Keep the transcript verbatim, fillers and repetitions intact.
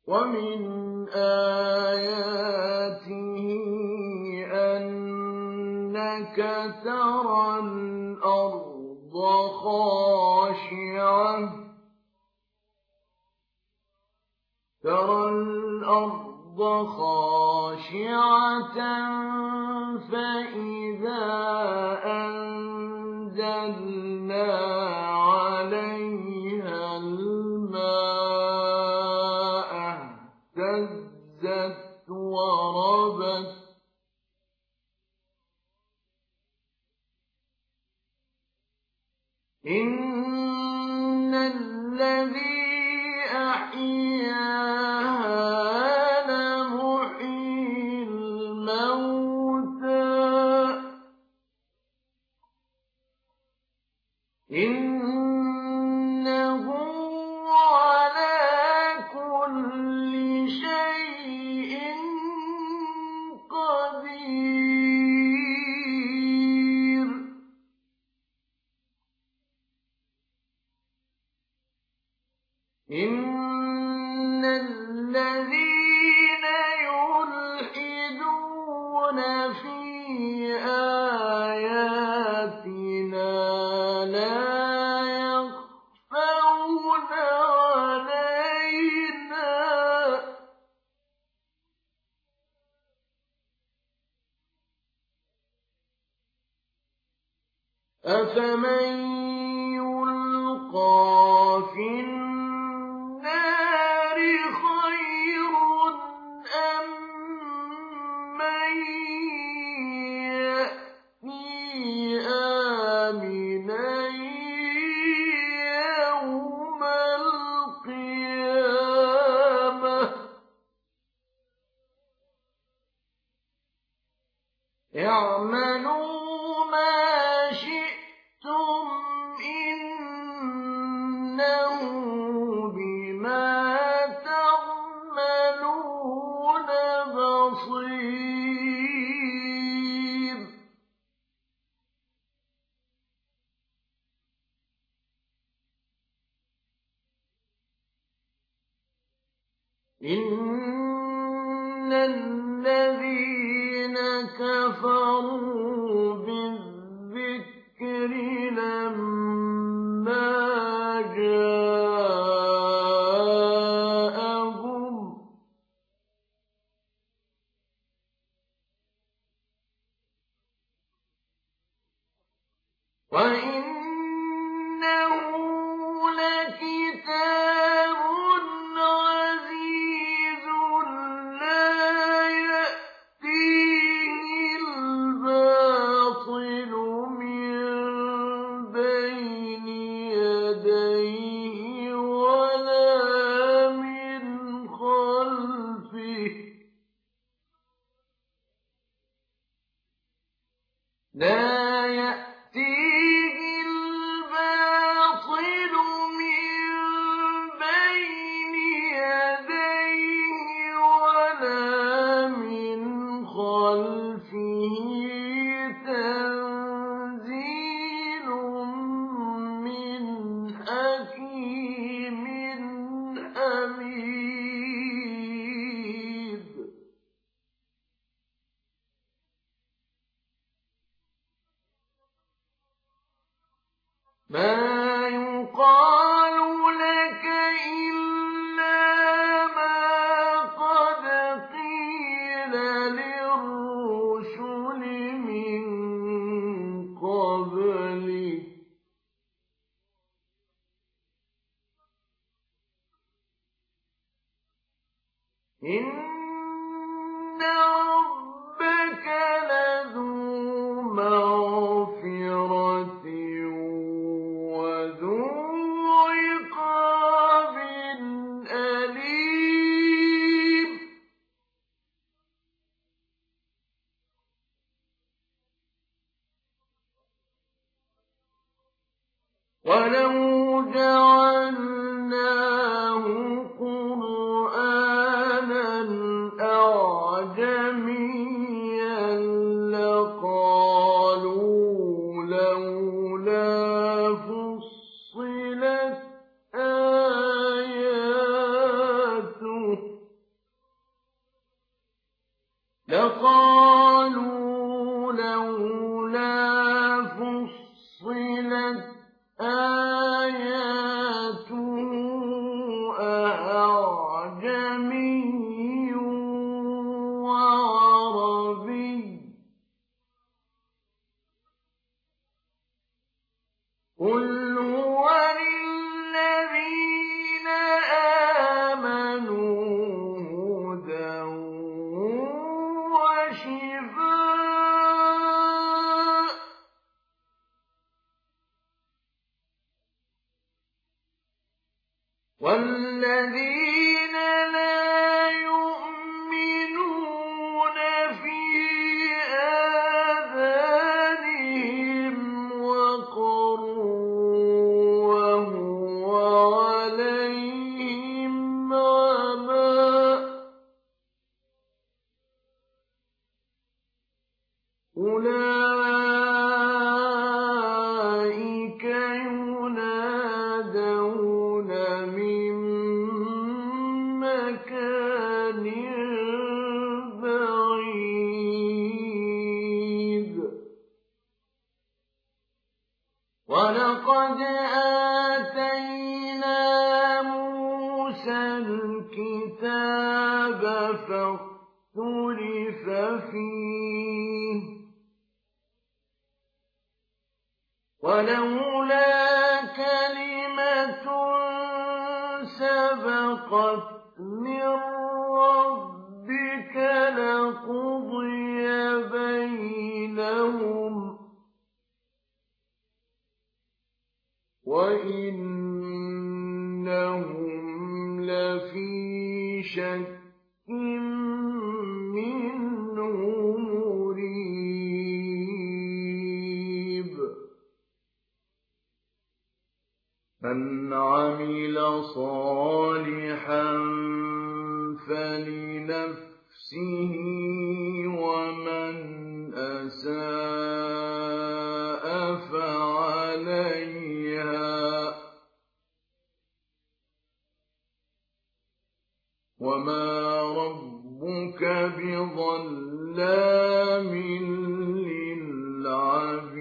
ومن آياته أنك ترى الأرض خاشعة ترى الأرض خاشعة فإذا أنزلنا عليها الماء اهتزت وربت إن الذي أحياها لمحيي الموتى إنه على كل شيء قدير إن الذين يلحدون في آياتنا لا يخفون علينا أفمن يلقى في النار خير أم من يأتي آمنا يوم القيامة اعملوا ما شئتم إنه بما تعملون بصير إن الذين كفروا بالذكر لما جاءهم وإنه لكتاب عزيز لا يأتيه الباطل من بين يديه ولا من خلفه لا يأتيه الباطل من بين يديه ولا من خلفه تنزيل من حكيم حميد ما يقال لك إلا ما قد قيل للرسل من قبلك إن ربك لذو مغفرة وذو عقاب أليم ولو جعلناه قرآنا والذين لا يؤمنون في آذانهم وقر وهو عليهم عمى أولئك ينادون من مكان بعيد ولقد آتينا موسى الكتاب فاختلف فيه ولولا كلمة سبقت من ربك لقضي بينهم وإنهم لفي شك منه مريب من عمل صالحا فلنفسه ومن أساء فعليها وما ربك بظلام للعبيد